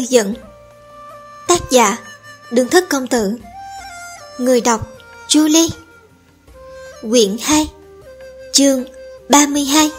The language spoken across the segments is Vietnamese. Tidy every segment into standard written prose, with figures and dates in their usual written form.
dẫn. Tác giả Đường Thất Công Tử. Người đọc Julie. Quyển 2, chương 32.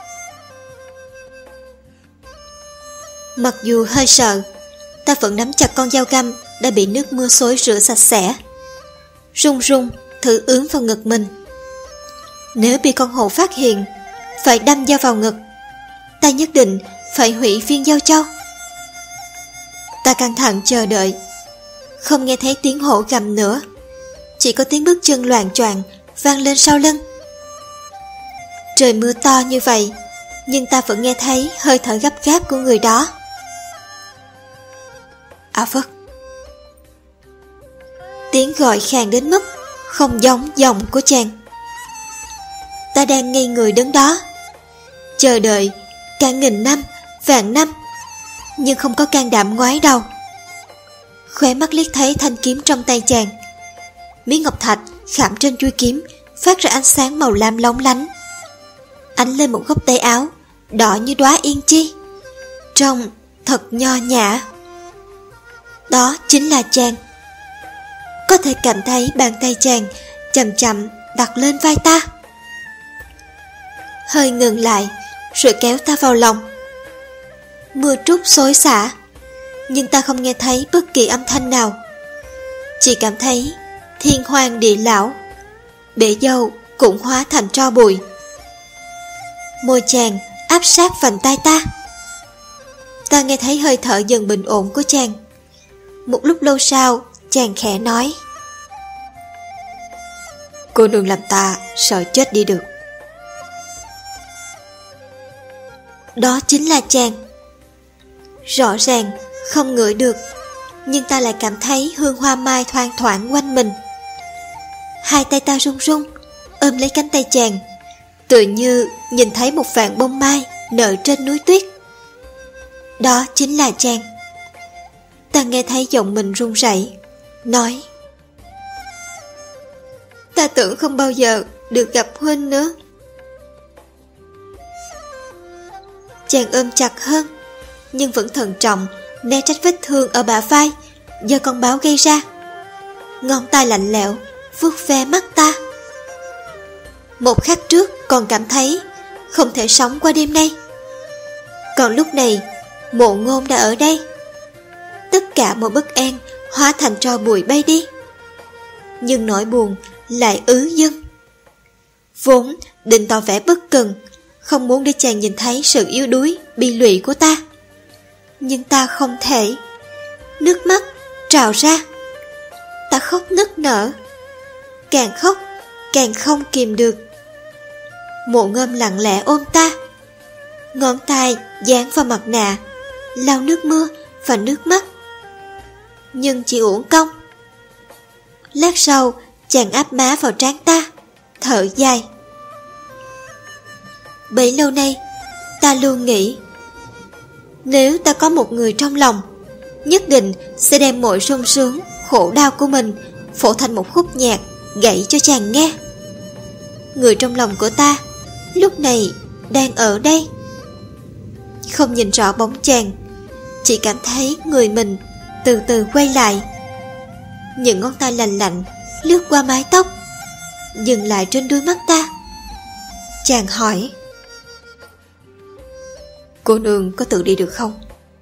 Mặc dù hơi sợ, ta vẫn nắm chặt con dao găm đã bị nước mưa xối rửa sạch sẽ, run run thử ướm vào ngực mình. Nếu bị con hổ phát hiện, phải đâm dao vào ngực, ta nhất định phải hủy viên dao châu. Ta căng thẳng chờ đợi, không nghe thấy tiếng hổ gầm nữa, chỉ có tiếng bước chân loạng choạng vang lên sau lưng. Trời mưa to như vậy, nhưng ta vẫn nghe thấy hơi thở gấp gáp của người đó. A Phất. Tiếng gọi khàn đến mức không giống giọng của chàng. Ta đang ngây người đứng đó, chờ đợi cả nghìn năm, vạn năm, nhưng không có can đảm ngoái đầu. Khóe mắt liếc thấy thanh kiếm trong tay chàng. Miếng ngọc thạch khảm trên chuôi kiếm phát ra ánh sáng màu lam lóng lánh, ánh lên một góc tay áo đỏ như đóa yên chi, trông thật nho nhã. Đó chính là chàng. Có thể cảm thấy bàn tay chàng chậm chậm đặt lên vai ta, hơi ngừng lại rồi kéo ta vào lòng. Mưa trút xối xả, nhưng ta không nghe thấy bất kỳ âm thanh nào, chỉ cảm thấy thiên hoàng địa lão, bể dâu cũng hóa thành tro bụi. Môi chàng áp sát vành tai ta. Ta nghe thấy hơi thở dần bình ổn của chàng. Một lúc lâu sau, chàng khẽ nói: "Cô nương làm ta sợ chết đi được." Đó chính là chàng. Rõ ràng không ngửi được, nhưng ta lại cảm thấy hương hoa mai thoang thoảng quanh mình. Hai tay ta run run ôm lấy cánh tay chàng, tựa như nhìn thấy một vạn bông mai nở trên núi tuyết. Đó chính là chàng. Ta nghe thấy giọng mình run rẩy, nói: "Ta tưởng không bao giờ được gặp huynh nữa." Chàng ôm chặt hơn, nhưng vẫn thận trọng né tránh vết thương ở bả vai do con báo gây ra. Ngón tay lạnh lẽo vuốt ve mắt ta. Một khắc trước còn cảm thấy không thể sống qua đêm nay, còn lúc này Mộ Ngôn đã ở đây. Tất cả mọi bất an hóa thành tro bụi bay đi, nhưng nỗi buồn lại ứ dâng. Vốn định tỏ vẻ bất cần, không muốn để chàng nhìn thấy sự yếu đuối bi lụy của ta, nhưng ta không thể. Nước mắt trào ra, ta khóc nức nở, càng khóc càng không kìm được. Mộ Ngôn lặng lẽ ôm ta, ngón tay dán vào mặt nạ, lau nước mưa và nước mắt, nhưng chỉ uổng công. Lát sau, chàng áp má vào trán ta, thở dài. Bấy lâu nay, ta luôn nghĩ, nếu ta có một người trong lòng, nhất định sẽ đem mọi sung sướng, khổ đau của mình phổ thành một khúc nhạc gảy cho chàng nghe. Người trong lòng của ta lúc này đang ở đây. Không nhìn rõ bóng chàng, chỉ cảm thấy người mình từ từ quay lại. Những ngón tay lành lạnh lướt qua mái tóc, dừng lại trên đôi mắt ta. Chàng hỏi: "Cô nương có tự đi được không?"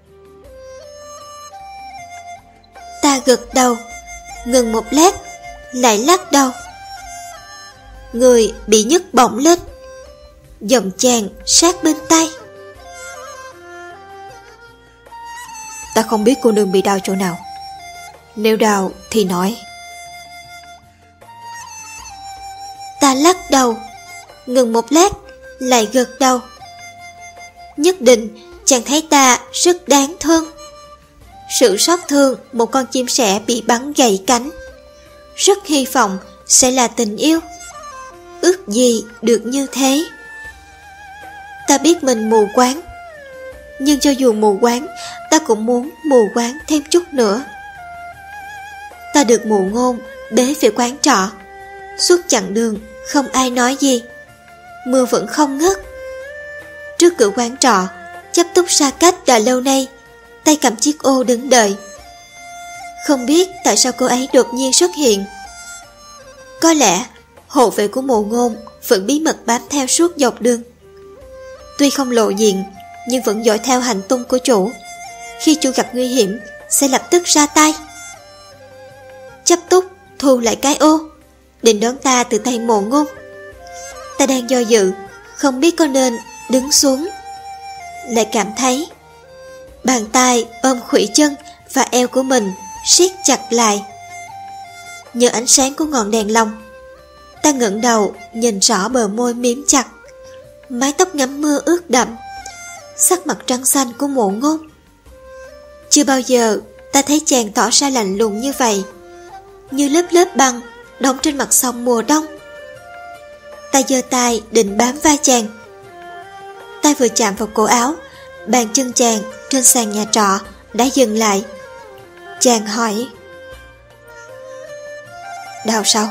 Ta gật đầu, ngừng một lát, lại lắc đầu. Người bị nhấc bổng lên, giọng chàng sát bên tai: "Ta không biết cô nương bị đau chỗ nào, nếu đau thì nói." Ta lắc đầu, ngừng một lát, lại gật đầu. Nhất định chàng thấy ta rất đáng thương. Sự xót thương một con chim sẻ bị bắn gãy cánh, rất hy vọng sẽ là tình yêu. Ước gì được như thế. Ta biết mình mù quáng, nhưng cho dù mù quáng, ta cũng muốn mù quáng thêm chút nữa. Ta được Mộ Ngôn bế về quán trọ. Suốt chặng đường không ai nói gì, mưa vẫn không ngớt. Trước cửa quán trọ, chấp túc xa cách đã lâu nay, tay cầm chiếc ô đứng đợi. Không biết tại sao cô ấy đột nhiên xuất hiện. Có lẽ hộ vệ của Mộ Ngôn vẫn bí mật bám theo suốt dọc đường. Tuy không lộ diện, nhưng vẫn dõi theo hành tung của chủ. Khi chủ gặp nguy hiểm, sẽ lập tức ra tay. Chấp túc thu lại cái ô, định đón ta từ tay Mộ Ngôn. Ta đang do dự, không biết có nên đứng xuống. Lại cảm thấy bàn tay ôm khuỷu chân và eo của mình siết chặt lại. Nhờ ánh sáng của ngọn đèn lồng, ta ngẩng đầu nhìn rõ bờ môi mím chặt, mái tóc ngắm mưa ướt đậm, sắc mặt trắng xanh của Mộ Ngôn. Chưa bao giờ ta thấy chàng tỏ ra lạnh lùng như vậy, như lớp lớp băng đóng trên mặt sông mùa đông. Ta giơ tay định bám vai chàng. Tay vừa chạm vào cổ áo, bàn chân chàng trên sàn nhà trọ đã dừng lại. Chàng hỏi: đau sao?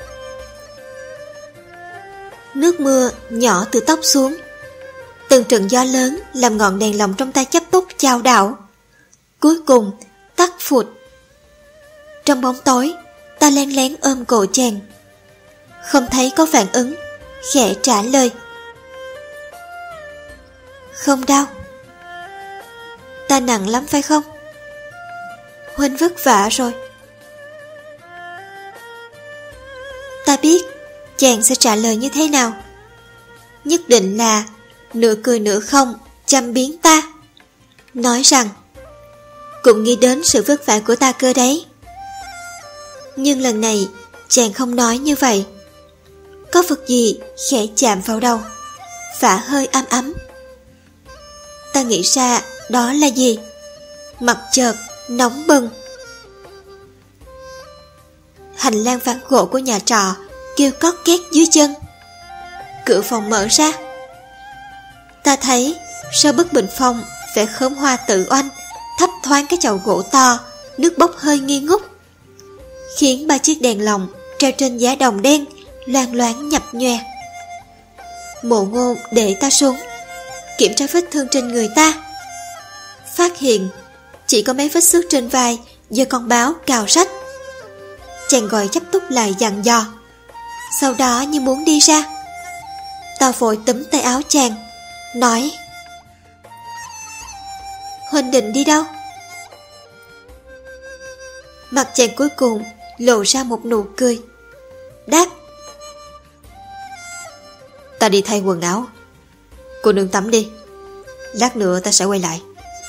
Nước mưa nhỏ từ tóc xuống. Từng trận gió lớn làm ngọn đèn lồng trong tay Chấp Túc chao đảo, cuối cùng tắt phụt. Trong bóng tối, ta lén lén ôm cổ chàng. Không thấy có phản ứng, khẽ trả lời: không đau. Ta nặng lắm phải không? Huynh vất vả rồi. Ta biết chàng sẽ trả lời như thế nào. Nhất định là nửa cười nửa không châm biếm ta, nói rằng cũng nghĩ đến sự vất vả của ta cơ đấy. Nhưng lần này chàng không nói như vậy. Có vật gì khẽ chạm vào đầu, phả hơi ấm ấm. Ta nghĩ ra đó là gì? Mặt chợt nóng bừng. Hành lang ván gỗ của nhà trọ kêu cót két dưới chân. Cửa phòng mở ra. Ta thấy sau bức bình phong vẻ khóm hoa tự oanh thấp thoáng cái chậu gỗ to, nước bốc hơi nghi ngút, khiến 3 chiếc đèn lồng treo trên giá đồng đen loang loáng nhập nhòe. Mộ Ngôn để ta xuống, kiểm tra vết thương trên người ta. Phát hiện chỉ có mấy vết xước trên vai do con báo cào rách. Chàng gọi Chấp Túc lại dặn dò, sau đó như muốn đi ra. Ta vội túm tay áo chàng, nói: huynh định đi đâu? Mặt chàng cuối cùng lộ ra một nụ cười, đáp: ta đi thay quần áo. Cô nương tắm đi, lát nữa ta sẽ quay lại.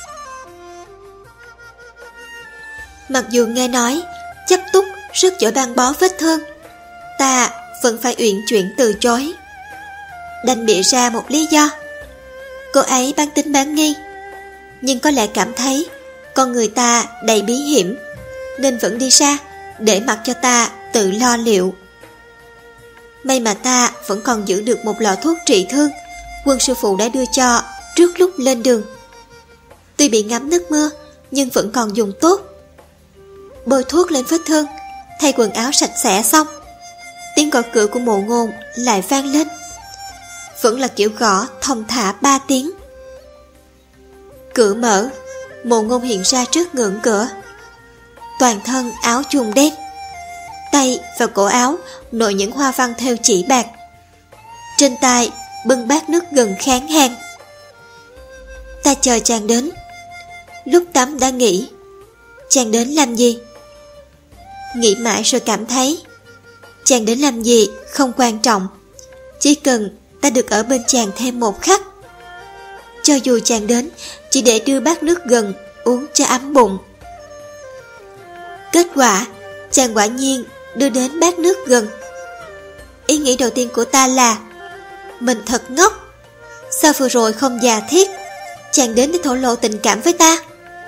Mặc dù nghe nói Chấp Túc rất giỏi băng bó vết thương, ta vẫn phải uyển chuyển từ chối. Đành bịa ra một lý do. Cô ấy bán tính bán nghi, nhưng có lẽ cảm thấy con người ta đầy bí hiểm, nên vẫn đi ra để mặc cho ta tự lo liệu. May mà ta vẫn còn giữ được một lọ thuốc trị thương Quân sư phụ đã đưa cho trước lúc lên đường. Tuy bị ngấm nước mưa nhưng vẫn còn dùng tốt. Bôi thuốc lên vết thương, thay quần áo sạch sẽ xong, tiếng gõ cửa của Mộ Ngôn lại vang lên. Vẫn là kiểu gõ thong thả 3 tiếng. Cửa mở, Mộ Ngôn hiện ra trước ngưỡng cửa. Toàn thân áo chùm đen, tay và cổ áo nổi những hoa văn thêu chỉ bạc. Trên tay bưng bát nước gừng kháng hàn. Ta chờ chàng đến. Lúc tắm đã nghĩ chàng đến làm gì. Nghĩ mãi rồi cảm thấy chàng đến làm gì không quan trọng, chỉ cần ta được ở bên chàng thêm một khắc. Cho dù chàng đến chỉ để đưa bát nước gừng uống cho ấm bụng. Kết quả chàng quả nhiên đưa đến bát nước gừng. Ý nghĩ đầu tiên của ta là mình thật ngốc. Sao vừa rồi không già thiết chàng đến để thổ lộ tình cảm với ta.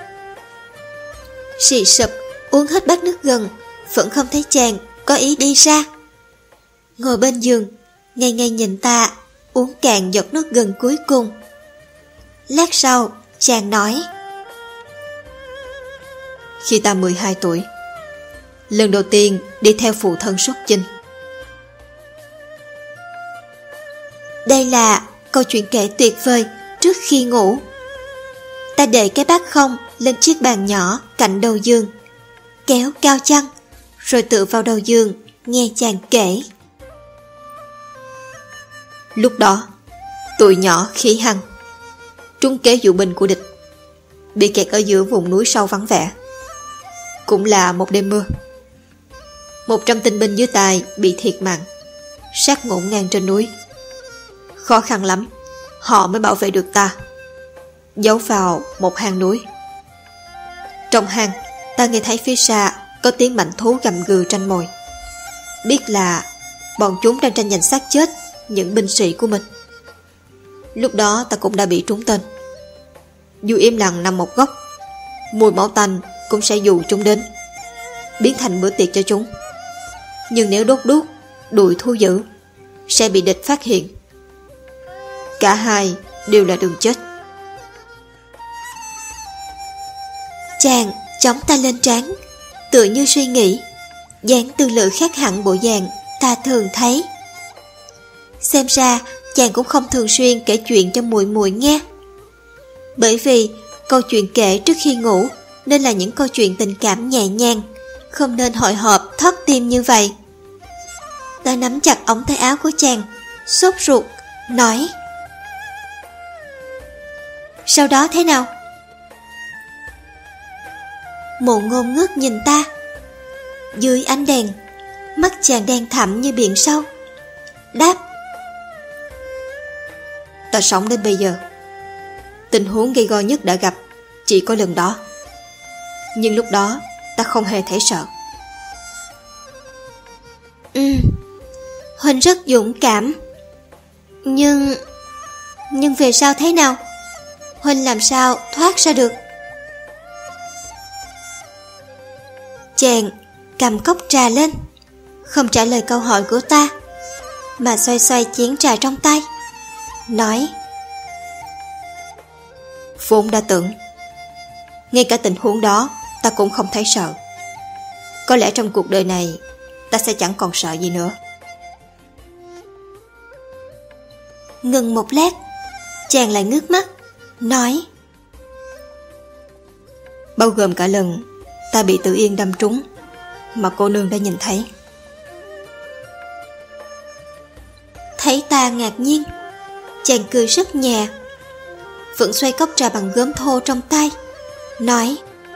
Xì sụp uống hết bát nước gừng, vẫn không thấy chàng có ý đi ra. Ngồi bên giường ngây ngây nhìn ta uống cạn giọt nước gừng cuối cùng. Lát sau chàng nói: khi ta 12 tuổi, lần đầu tiên đi theo phụ thân xuất chinh. Đây là câu chuyện kể tuyệt vời trước khi ngủ. Ta để cái bát không lên chiếc bàn nhỏ cạnh đầu giường, kéo cao chăn, rồi tựa vào đầu giường nghe chàng kể. Lúc đó tụi nhỏ khí hăng, trúng kế dụ binh của địch, bị kẹt ở giữa vùng núi sâu vắng vẻ. Cũng là một đêm mưa, 100 tinh binh dưới Tài bị thiệt mạng, sát ngổn ngang trên núi. Khó khăn lắm họ mới bảo vệ được ta, giấu vào một hang núi. Trong hang, ta nghe thấy phía xa có tiếng mãnh thú gầm gừ tranh mồi, biết là bọn chúng đang tranh giành xác chết những binh sĩ của mình. Lúc đó ta cũng đã bị trúng tên. Dù im lặng nằm một góc, mùi máu tanh cũng sẽ dụ chúng đến, biến thành bữa tiệc cho chúng. Nhưng nếu đốt đuốc đuổi thu dữ, sẽ bị địch phát hiện. Cả hai đều là đường chết. Chàng chống tay lên trán, tựa như suy nghĩ, dáng tư lự khác hẳn bộ dạng ta thường thấy. Xem ra chàng cũng không thường xuyên kể chuyện cho muội muội nghe, bởi vì câu chuyện kể trước khi ngủ nên là những câu chuyện tình cảm nhẹ nhàng, không nên hồi hộp thót tim như vậy. Ta nắm chặt ống tay áo của chàng, sốt ruột nói: Sau đó thế nào? Mộ Ngôn ngước nhìn ta. Dưới ánh đèn, mắt chàng đen thẳm như biển sâu, đáp: Ta sống đến bây giờ, tình huống gây go nhất đã gặp chỉ có lần đó. Nhưng lúc đó ta không hề thấy sợ. Huynh rất dũng cảm. Nhưng về sau thế nào? Huynh làm sao thoát ra được? Chàng cầm cốc trà lên, không trả lời câu hỏi của ta, mà xoay xoay chén trà trong tay, nói: Vốn đã tưởng, ngay cả tình huống đó ta cũng không thấy sợ. Có lẽ trong cuộc đời này ta sẽ chẳng còn sợ gì nữa. Ngừng một lát, chàng lại ngước mắt, nói: Bao gồm cả lần ta bị Tử Yên đâm trúng mà cô nương đã nhìn thấy. Thấy ta ngạc nhiên, chàng cười rất nhẹ, vẫn xoay cốc trà bằng gốm thô trong tay, nói: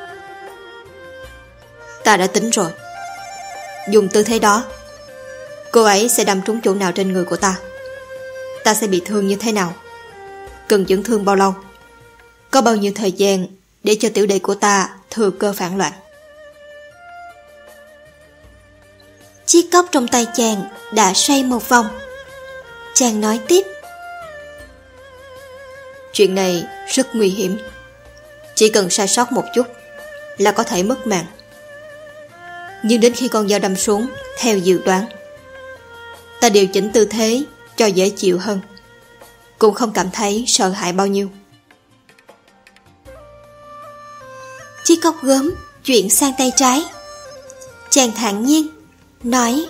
Ta đã tính rồi. Dùng tư thế đó, cô ấy sẽ đâm trúng chỗ nào trên người của ta, ta sẽ bị thương như thế nào, cần dưỡng thương bao lâu, có bao nhiêu thời gian để cho tiểu đệ của ta thừa cơ phản loạn. Chiếc cốc trong tay chàng đã xoay một vòng. Chàng nói tiếp: Chuyện này rất nguy hiểm, chỉ cần sai sót một chút là có thể mất mạng. Nhưng đến khi con dao đâm xuống theo dự đoán, ta điều chỉnh tư thế cho dễ chịu hơn, cũng không cảm thấy sợ hãi bao nhiêu. Chiếc cốc gốm chuyển sang tay trái. Chàng thản nhiên nói: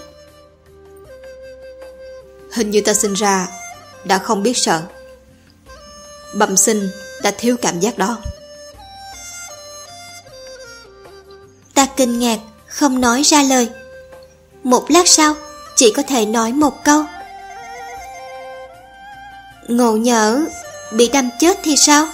Hình như ta sinh ra đã không biết sợ, bẩm sinh đã thiếu cảm giác đó. Ta kinh ngạc không nói ra lời. Một lát sau chỉ có thể nói một câu: Ngộ Nhỡ bị đâm chết thì sao?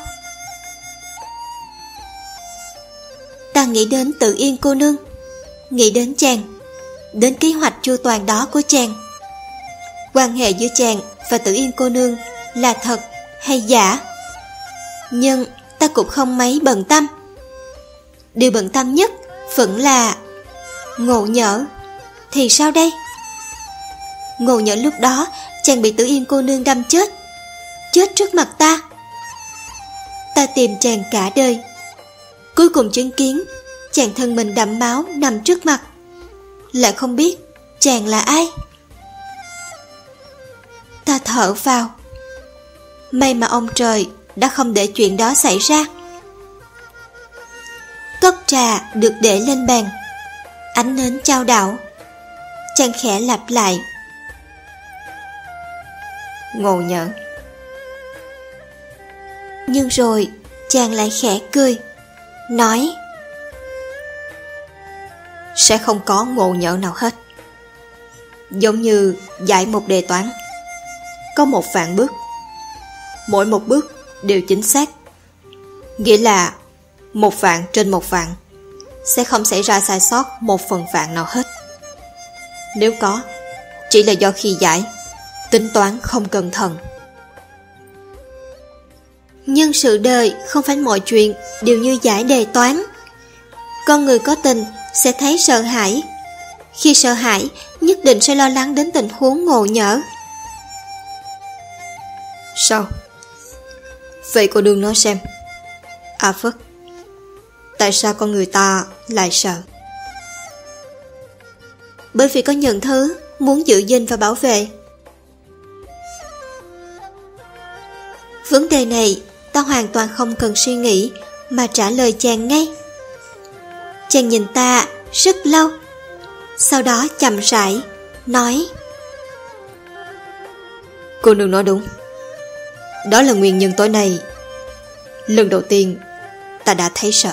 Ta nghĩ đến Tử Yên cô nương, nghĩ đến chàng, đến kế hoạch chu toàn đó của chàng. Quan hệ giữa chàng và Tử Yên cô nương là thật hay giả? Nhưng ta cũng không mấy bận tâm. Điều bận tâm nhất vẫn là Ngộ Nhỡ thì sao đây? Ngộ Nhỡ lúc đó chàng bị Tử Yên cô nương đâm chết, chết trước mặt ta. Ta tìm chàng cả đời, cuối cùng chứng kiến chàng thân mình đẫm máu nằm trước mặt, lại không biết chàng là ai. Ta thở vào. May mà ông trời đã không để chuyện đó xảy ra. Cốc trà được để lên bàn, ánh nến chao đảo. Chàng khẽ lặp lại: Ngộ Nhỡ. Nhưng rồi chàng lại khẽ cười, nói: sẽ không có ngộ nhỡ nào hết. Giống như giải một đề toán, có 1.000.000 bước, mỗi một bước đều chính xác, nghĩa là 1.000.000 trên 1.000.000 sẽ không xảy ra sai sót 1/1000 nào hết. Nếu có, chỉ là do khi giải tính toán không cẩn thận. Nhưng sự đời không phải mọi chuyện đều như giải đề toán. Con người có tình sẽ thấy sợ hãi. Khi sợ hãi, nhất định sẽ lo lắng đến tình huống ngộ nhỡ. Sao? Vậy cô đừng nói xem. À Phất, tại sao con người ta lại sợ? Bởi vì có những thứ muốn giữ gìn và bảo vệ. Vấn đề này ta hoàn toàn không cần suy nghĩ mà trả lời chàng ngay. Chàng nhìn ta rất lâu, sau đó chậm rãi nói: Cô đừng nói đúng. Đó là nguyên nhân tối nay lần đầu tiên ta đã thấy sợ.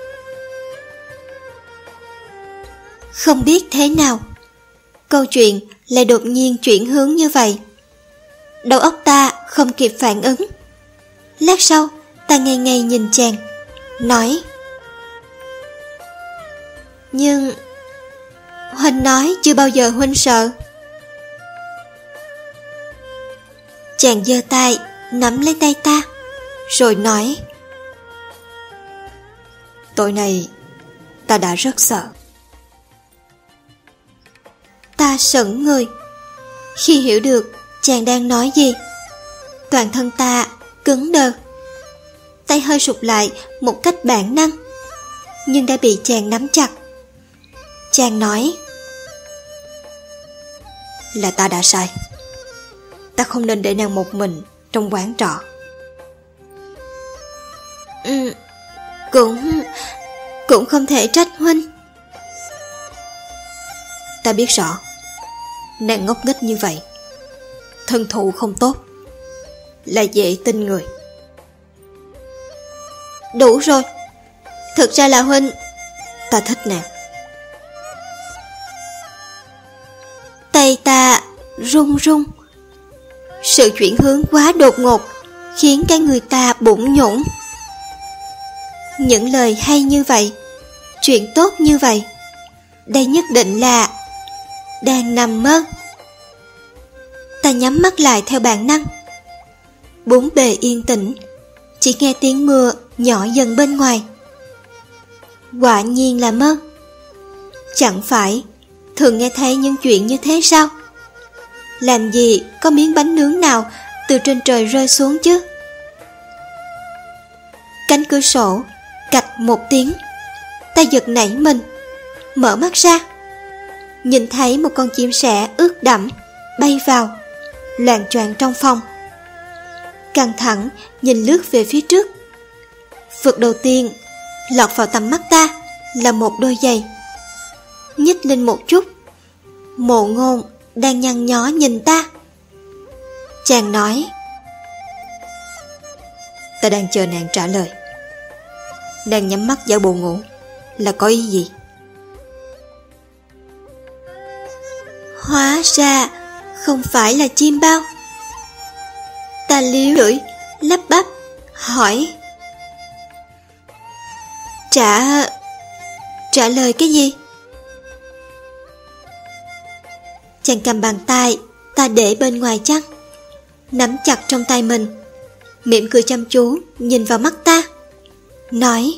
Không biết thế nào, câu chuyện lại đột nhiên chuyển hướng như vậy. Đầu óc ta không kịp phản ứng. Lát sau, ta ngây ngây nhìn chàng, nói: Nhưng Huynh nói chưa bao giờ Huynh sợ. Chàng giơ tay nắm lấy tay ta, rồi nói: Tối nay ta đã rất sợ. Ta sững người khi hiểu được chàng đang nói gì. Toàn thân ta cứng đờ, tay hơi sụt lại một cách bản năng, nhưng đã bị chàng nắm chặt. Chàng nói: Là ta đã sai. Ta không nên để nàng một mình trong quán trọ. Cũng không thể trách Huynh. Ta biết rõ nàng ngốc nghếch như vậy, thân thụ không tốt, là dễ tin người. Đủ rồi. Thực ra là Huynh. Ta thích nàng. Tay ta run run. Sự chuyển hướng quá đột ngột khiến cái người ta bủn nhũn. Những lời hay như vậy, chuyện tốt như vậy, đây nhất định là đang nằm mơ. Ta nhắm mắt lại theo bản năng. Bốn bề yên tĩnh, chỉ nghe tiếng mưa nhỏ dần bên ngoài. Quả nhiên là mơ. Chẳng phải thường nghe thấy những chuyện như thế sao? Làm gì có miếng bánh nướng nào từ trên trời rơi xuống chứ? Cánh cửa sổ cạch một tiếng. Ta giật nảy mình, mở mắt ra, nhìn thấy một con chim sẻ ướt đẫm bay vào, loạng choạng trong phòng. Căng thẳng nhìn lướt về phía trước. Vật đầu tiên lọt vào tầm mắt ta là một đôi giày. Nhích lên một chút, Mộ Ngôn đang nhăn nhó nhìn ta. Chàng nói: Ta đang chờ nàng trả lời. Nàng nhắm mắt giả bộ ngủ là có ý gì? Hóa ra không phải là chim bao. Ta líu lưỡi lắp bắp hỏi: Trả lời cái gì? Chàng cầm bàn tay ta để bên ngoài chăn, nắm chặt trong tay mình, mỉm cười chăm chú nhìn vào mắt ta, nói: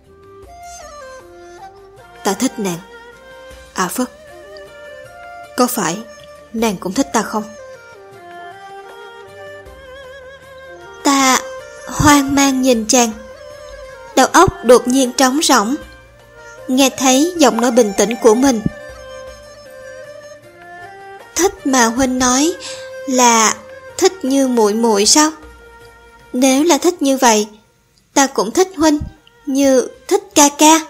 Ta thích nàng. À Phất, có phải nàng cũng thích ta không? Ta hoang mang nhìn chàng, đầu óc đột nhiên trống rỗng, nghe thấy giọng nói bình tĩnh của mình. Thích mà Huynh nói là thích như muội muội sao? Nếu là thích như vậy, ta cũng thích Huynh như thích ca ca.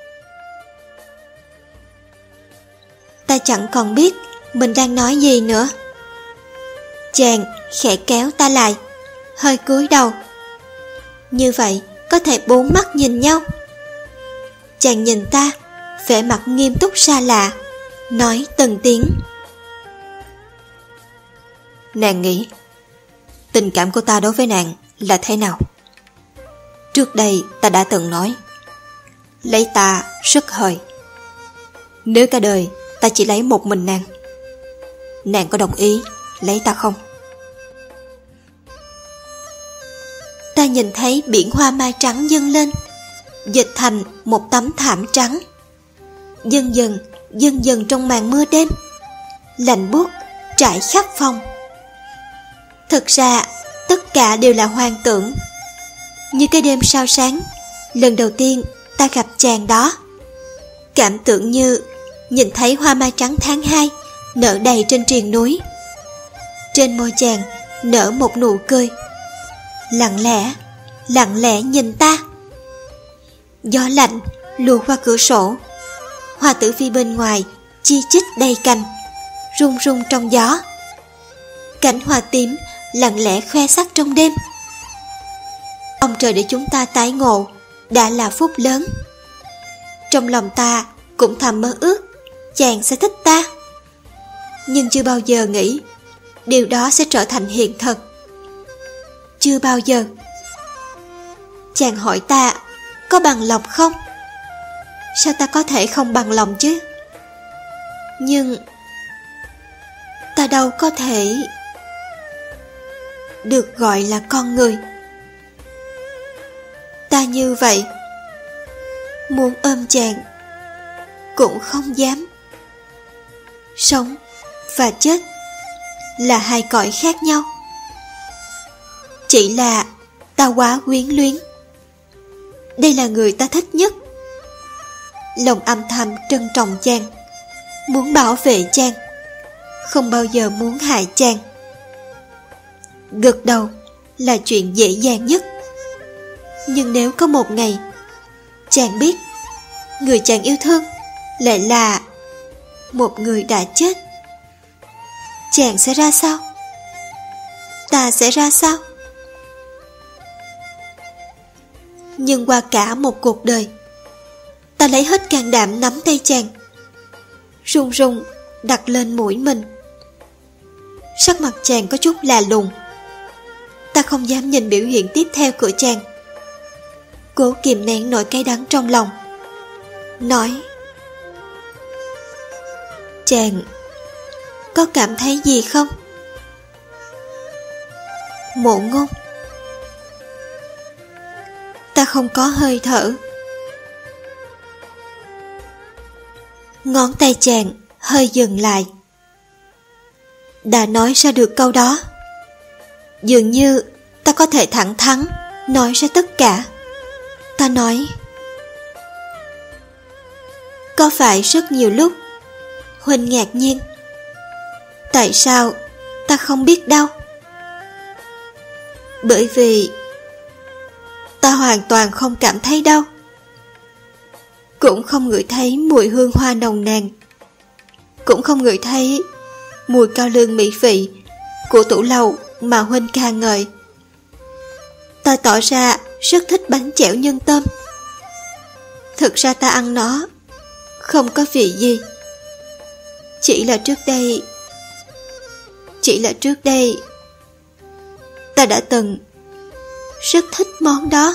Ta chẳng còn biết mình đang nói gì nữa. Chàng khẽ kéo ta lại, hơi cúi đầu. Như vậy có thể bốn mắt nhìn nhau. Chàng nhìn ta, vẻ mặt nghiêm túc xa lạ, nói từng tiếng. Nàng nghĩ tình cảm của ta đối với nàng là thế nào? Trước đây ta đã từng nói, lấy ta rất hời. Nếu cả đời ta chỉ lấy một mình nàng, nàng có đồng ý lấy ta không? Ta nhìn thấy biển hoa mai trắng dâng lên, dịch thành một tấm thảm trắng. Dần dần trong màn mưa đêm, lạnh buốt trải khắp phòng. Thực ra tất cả đều là hoang tưởng. Như cái đêm sao sáng, lần đầu tiên ta gặp chàng đó, cảm tưởng như nhìn thấy hoa mai trắng tháng 2 nở đầy trên triền núi. Trên môi chàng nở một nụ cười, lặng lẽ nhìn ta. Gió lạnh lùa qua cửa sổ, hoa tử phi bên ngoài chi chít đầy cành, rung rung trong gió. Cánh hoa tím lặng lẽ khoe sắc trong đêm. Ông trời để chúng ta tái ngộ đã là phúc lớn. Trong lòng ta cũng thầm mơ ước chàng sẽ thích ta, nhưng chưa bao giờ nghĩ điều đó sẽ trở thành hiện thực. Chưa bao giờ. Chàng hỏi ta có bằng lòng không? Sao ta có thể không bằng lòng chứ? Nhưng ta đâu có thể được gọi là con người. Ta như vậy, muốn ôm chàng cũng không dám. Sống và chết là hai cõi khác nhau. Chỉ là ta quá quyến luyến. Đây là người ta thích nhất. Lòng âm thầm trân trọng chàng, muốn bảo vệ chàng, không bao giờ muốn hại chàng. Gật đầu là chuyện dễ dàng nhất. Nhưng nếu có một ngày chàng biết người chàng yêu thương lại là một người đã chết, chàng sẽ ra sao? Ta sẽ ra sao? Nhưng qua cả một cuộc đời, ta lấy hết can đảm nắm tay chàng, run run đặt lên mũi mình. Sắc mặt chàng có chút lạ lùng. Ta không dám nhìn biểu hiện tiếp theo của chàng, cố kìm nén nỗi cay đắng trong lòng, nói: chàng có cảm thấy gì không? Mộ Ngôn. Ta không có hơi thở. Ngón tay chàng hơi dừng lại. Đã nói ra được câu đó, dường như ta có thể thẳng thắn nói ra tất cả. Ta nói: có phải rất nhiều lúc Huynh ngạc nhiên tại sao ta không biết đâu? Bởi vì ta hoàn toàn không cảm thấy đau, cũng không ngửi thấy mùi hương hoa nồng nàn, cũng không ngửi thấy mùi cao lương mỹ vị của tủ lầu mà Huynh ca ngợi. Ta tỏ ra rất thích bánh chẻo nhân tôm. Thực ra ta ăn nó không có vị gì. Chỉ là trước đây ta đã từng rất thích món đó.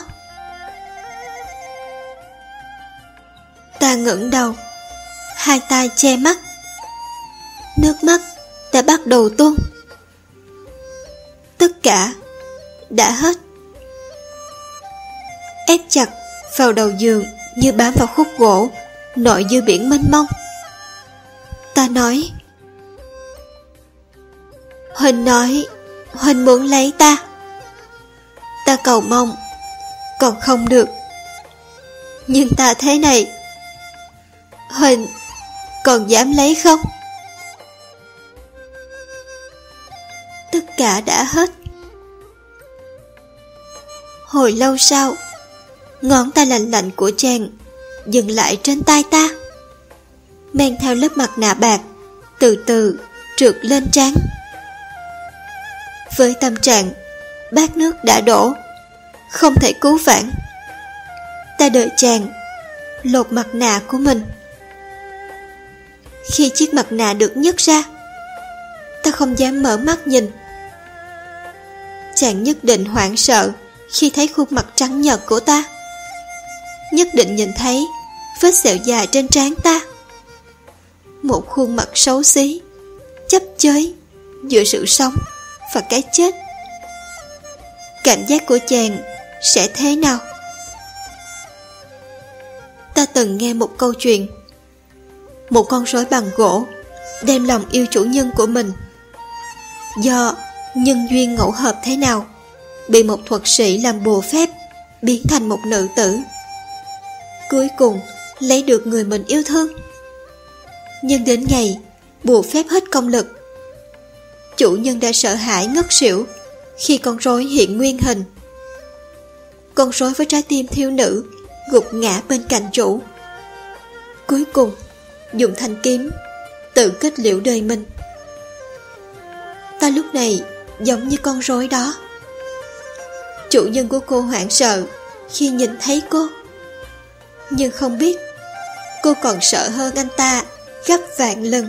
Ta ngẩng đầu, hai tay che mắt. Nước mắt đã bắt đầu tuôn. Tất cả đã hết. Ép chặt vào đầu giường như bám vào khúc gỗ nội dư biển mênh mông. Ta nói: Huynh nói Huynh muốn lấy ta. Ta cầu mong còn không được. Nhưng ta thế này, Huynh còn dám lấy không? Tất cả đã hết. Hồi lâu sau, ngón tay lạnh lạnh của chàng dừng lại trên tay ta, men theo lớp mặt nạ bạc từ từ trượt lên trán. Với tâm trạng bát nước đã đổ, không thể cứu vãn, Ta đợi chàng lột mặt nạ của mình. Khi chiếc mặt nạ được nhấc ra, ta không dám mở mắt nhìn. Chàng nhất định hoảng sợ khi thấy khuôn mặt trắng nhợt của ta, nhất định nhìn thấy vết sẹo dài trên trán ta. Một khuôn mặt xấu xí, chấp chới giữa sự sống và cái chết. Cảm giác của chàng sẽ thế nào? Ta từng nghe một câu chuyện. Một con rối bằng gỗ đem lòng yêu chủ nhân của mình. Do nhân duyên ngẫu hợp thế nào, bị một thuật sĩ làm bùa phép biến thành một nữ tử, cuối cùng lấy được người mình yêu thương. Nhưng đến ngày bùa phép hết công lực, chủ nhân đã sợ hãi ngất xỉu khi con rối hiện nguyên hình. Con rối với trái tim thiếu nữ gục ngã bên cạnh chủ, cuối cùng dùng thanh kiếm tự kết liễu đời mình. Ta lúc này giống như con rối đó. Chủ nhân của cô hoảng sợ khi nhìn thấy cô, nhưng không biết cô còn sợ hơn anh ta gấp vạn lần.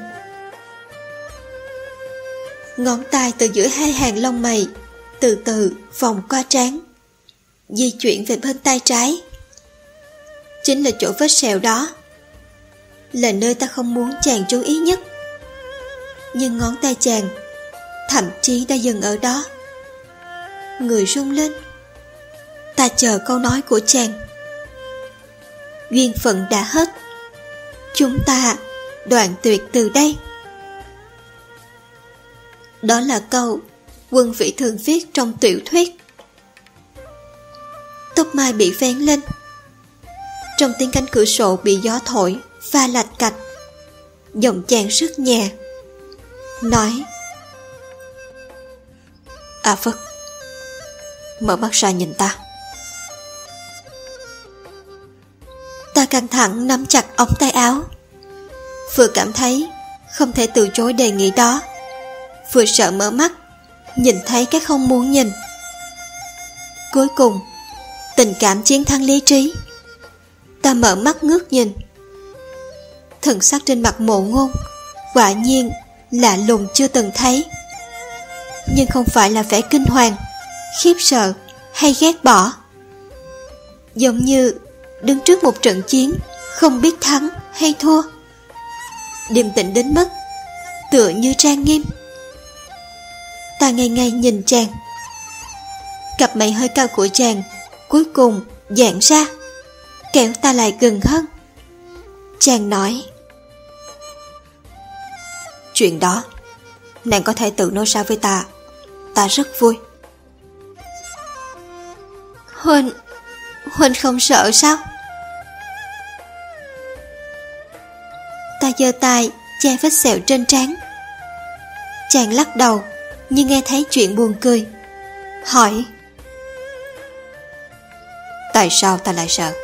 Ngón tay từ giữa hai hàng lông mày từ từ vòng qua trán, di chuyển về bên tay trái. Chính là chỗ vết sẹo đó, là nơi ta không muốn chàng chú ý nhất. Nhưng ngón tay chàng thậm chí đã dừng ở đó. Người rung lên. Ta chờ câu nói của chàng. Duyên phận đã hết, chúng ta đoạn tuyệt từ đây. Đó là câu Quân Vĩ thường viết trong tiểu thuyết. Tóc mai bị vén lên. Trong tiếng cánh cửa sổ bị gió thổi pha lạch cạch, giọng chàng rất nhẹ, nói: "A Phất, mở mắt ra nhìn ta." Ta căng thẳng nắm chặt ống tay áo, vừa cảm thấy không thể từ chối đề nghị đó, vừa sợ mở mắt nhìn thấy cái không muốn nhìn. Cuối cùng tình cảm chiến thắng lý trí. Ta mở mắt ngước nhìn. Thần sắc trên mặt Mộ Ngôn quả nhiên lạ lùng chưa từng thấy, nhưng không phải là vẻ kinh hoàng, khiếp sợ hay ghét bỏ. Giống như đứng trước một trận chiến không biết thắng hay thua, điềm tĩnh đến mức tựa như trang nghiêm. Ta ngây ngây nhìn chàng. Cặp mày hơi cao của chàng cuối cùng giãn ra, kéo ta lại gần hơn. Chàng nói: "Chuyện đó nàng có thể tự nói ra với ta, ta rất vui." Huynh không sợ sao? Ta giơ tay che vết sẹo trên trán. Chàng lắc đầu, nhưng nghe thấy chuyện buồn cười, hỏi: "Tại sao ta lại sợ?"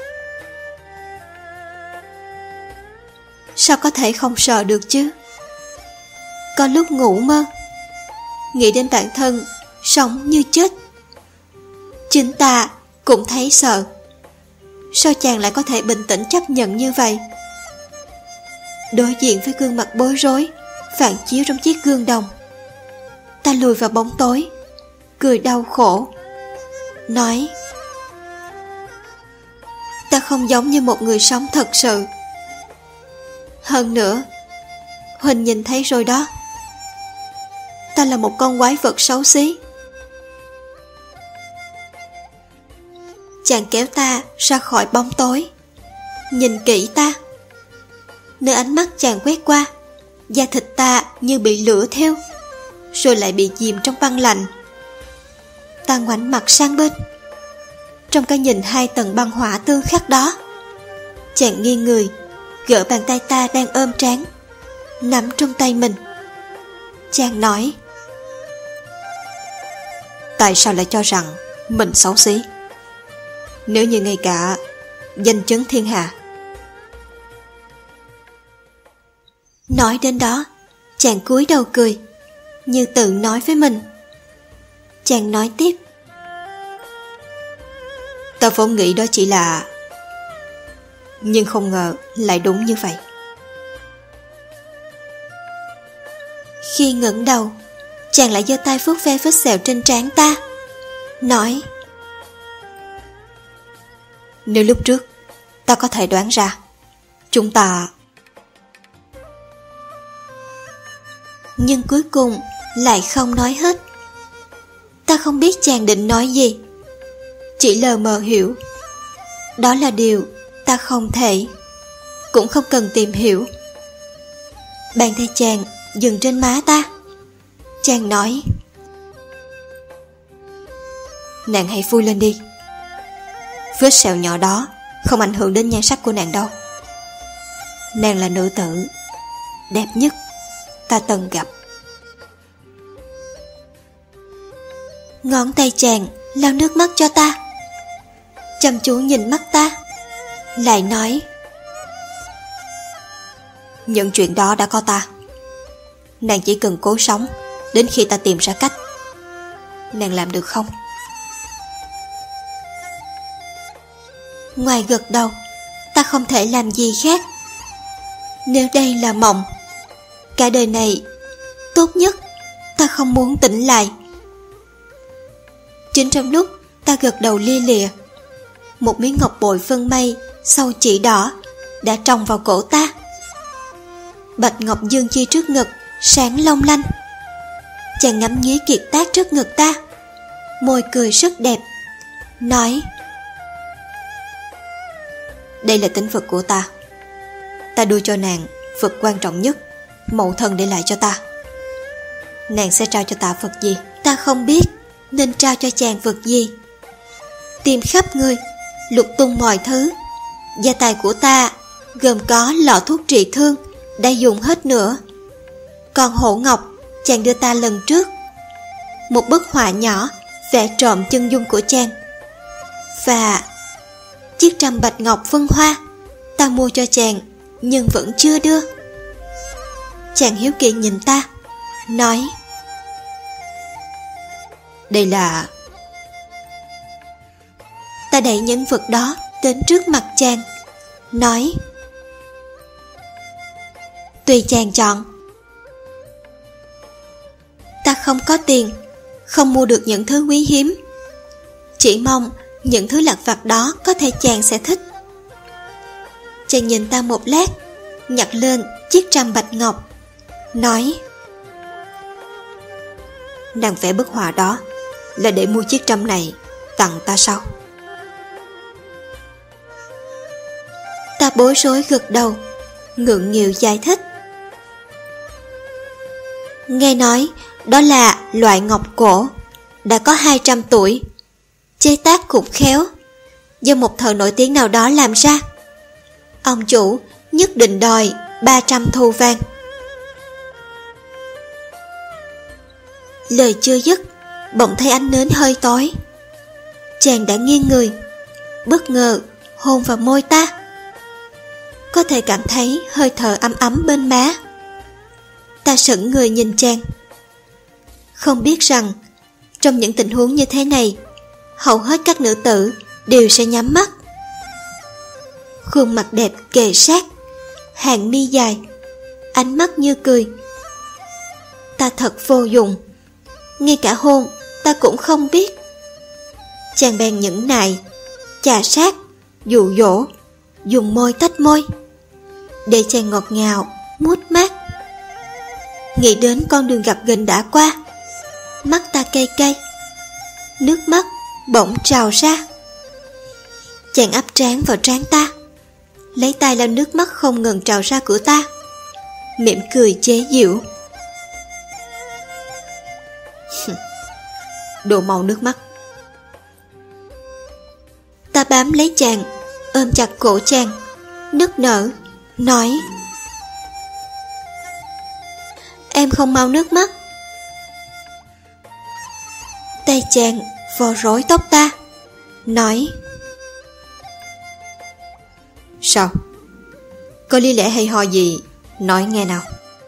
Sao có thể không sợ được chứ? Có lúc ngủ mơ, nghĩ đến bản thân sống như chết. Chính ta cũng thấy sợ. Sao chàng lại có thể bình tĩnh chấp nhận như vậy? Đối diện với gương mặt bối rối phản chiếu trong chiếc gương đồng, ta lùi vào bóng tối, cười đau khổ, nói: "Ta không giống như một người sống thật sự. Hơn nữa, Huỳnh nhìn thấy rồi đó, ta là một con quái vật xấu xí." Chàng kéo ta ra khỏi bóng tối, nhìn kỹ ta. Nơi ánh mắt chàng quét qua, da thịt ta như bị lửa thiêu, rồi lại bị chìm trong băng lạnh. Ta ngoảnh mặt sang bên. Trong cái nhìn hai tầng băng hỏa tương khắc đó, chàng nghiêng người, gỡ bàn tay ta đang ôm trán, nắm trong tay mình. Chàng nói: "Tại sao lại cho rằng mình xấu xí? Nếu như ngay cả danh chấn thiên hạ." Nói đến đó, chàng cúi đầu cười, như tự nói với mình. Chàng nói tiếp: "Ta vốn nghĩ đó chỉ là Nhưng không ngờ lại đúng như vậy. Khi ngẩng đầu, chàng lại giơ tay vuốt ve vết sẹo trên trán ta, nói: Nếu lúc trước ta có thể đoán ra, chúng ta... Nhưng cuối cùng lại không nói hết. Ta không biết chàng định nói gì, chỉ lờ mờ hiểu. Đó là điều ta không thể, cũng không cần tìm hiểu. Bàn tay chàng dừng trên má ta. Chàng nói: Nàng hãy vui lên đi. Vết sẹo nhỏ đó không ảnh hưởng đến nhan sắc của nàng đâu. Nàng là nữ tử đẹp nhất ta từng gặp. Ngón tay chàng lau nước mắt cho ta, chăm chú nhìn mắt ta, lại nói: Những chuyện đó đã có ta. Nàng chỉ cần cố sống đến khi ta tìm ra cách. Nàng làm được không? Ngoài gật đầu, ta không thể làm gì khác. Nếu đây là mộng, cả đời này tốt nhất ta không muốn tỉnh lại. Chính trong lúc ta gật đầu lia lịa, một miếng ngọc bội phân mây sâu chỉ đỏ đã trồng vào cổ ta. Bạch ngọc dương chi trước ngực sáng long lanh. Chàng ngắm nghía kiệt tác trước ngực ta, môi cười rất đẹp, nói: Đây là tín vật của ta. Ta đưa cho nàng vật quan trọng nhất mẫu thân để lại cho ta. Nàng sẽ trao cho ta vật gì? Ta không biết nên trao cho chàng vật gì. Tìm khắp người, lục tung mọi thứ. Gia tài của ta gồm có lọ thuốc trị thương đã dùng hết nữa, còn hổ ngọc chàng đưa ta lần trước, một bức họa nhỏ vẽ trộm chân dung của chàng, và chiếc trầm bạch ngọc vân hoa ta mua cho chàng nhưng vẫn chưa đưa. Chàng hiếu kỳ nhìn ta, nói: Đây là... Ta đẩy những vật đó đến trước mặt chàng, nói: Tùy chàng chọn. Ta không có tiền, không mua được những thứ quý hiếm, chỉ mong những thứ lặt vặt đó có thể chàng sẽ thích. Chàng nhìn ta một lát, nhặt lên chiếc trầm bạch ngọc, nói: Nàng vẽ bức họa đó là để mua chiếc trâm này tặng ta sao? Ta bối rối gật đầu, ngượng nghịu giải thích: Nghe nói đó là loại ngọc cổ đã có 200 tuổi, chế tác cũng khéo, do một thợ nổi tiếng nào đó làm ra. Ông chủ nhất định đòi 300 thu vàng. Lời chưa dứt, bỗng thấy ánh nến hơi tối. Chàng đã nghiêng người, bất ngờ hôn vào môi ta. Có thể cảm thấy hơi thở ấm ấm bên má. Ta sững người nhìn chàng, không biết rằng trong những tình huống như thế này, hầu hết các nữ tử đều sẽ nhắm mắt. Khuôn mặt đẹp kề sát, hàng mi dài, ánh mắt như cười. Ta thật vô dụng, ngay cả hôn ta cũng không biết. Chàng bèn nhẫn nại, chà sát, dụ dỗ, dùng môi tách môi, để chàng ngọt ngào, mút mát. Nghĩ đến con đường gập ghềnh đã qua, mắt ta cay cay, nước mắt bỗng trào ra. Chàng áp trán vào trán ta, lấy tay lau nước mắt không ngừng trào ra của ta, mỉm cười chế giễu: Đồ màu nước mắt. Ta bám lấy chàng, ôm chặt cổ chàng, nức nở, nói: Em không mau nước mắt. Tay chàng vò rối tóc ta, nói: Sao? Có lý lẽ hay ho gì? Nói nghe nào.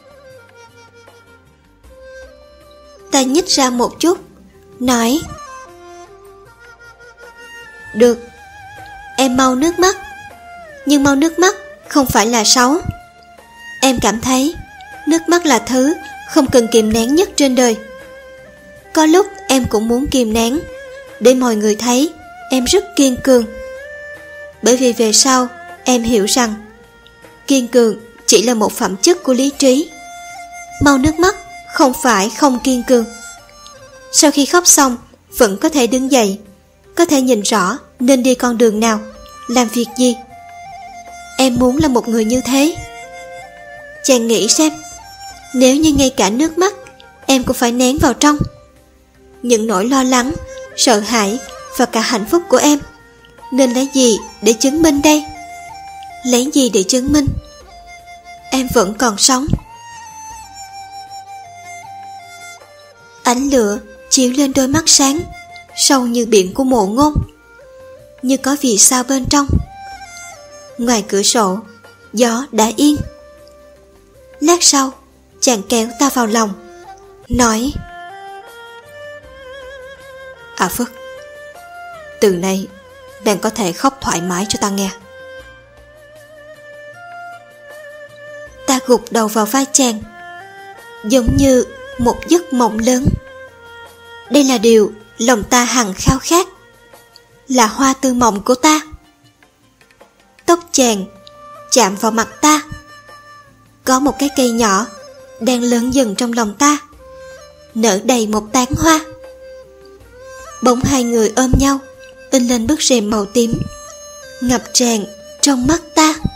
Ta nhích ra một chút, nói: Được, em mau nước mắt. Nhưng mau nước mắt không phải là xấu. Em cảm thấy nước mắt là thứ không cần kìm nén nhất trên đời. Có lúc em cũng muốn kìm nén để mọi người thấy em rất kiên cường. Bởi vì về sau em hiểu rằng kiên cường chỉ là một phẩm chất của lý trí. Mau nước mắt không phải không kiên cường. Sau khi khóc xong vẫn có thể đứng dậy, có thể nhìn rõ nên đi con đường nào, làm việc gì. Em muốn là một người như thế. Chàng nghĩ xem, nếu như ngay cả nước mắt em cũng phải nén vào trong, những nỗi lo lắng, sợ hãi và cả hạnh phúc của em nên lấy gì để chứng minh đây? Lấy gì để chứng minh em vẫn còn sống? Ánh lửa chiếu lên đôi mắt sáng, sâu như biển của Mộ Ngôn, như có vì sao bên trong. Ngoài cửa sổ, gió đã yên. Lát sau, chàng kéo ta vào lòng, nói: À Phất, từ nay bạn có thể khóc thoải mái cho ta nghe. Ta gục đầu vào vai chàng, giống như một giấc mộng lớn. Đây là điều lòng ta hằng khao khát, là hoa tư mộng của ta. Tóc chàng chạm vào mặt ta. Có một cái cây nhỏ đang lớn dần trong lòng ta, nở đầy một tán hoa. Bỗng hai người ôm nhau, in lên bức rèm màu tím, ngập tràn trong mắt ta.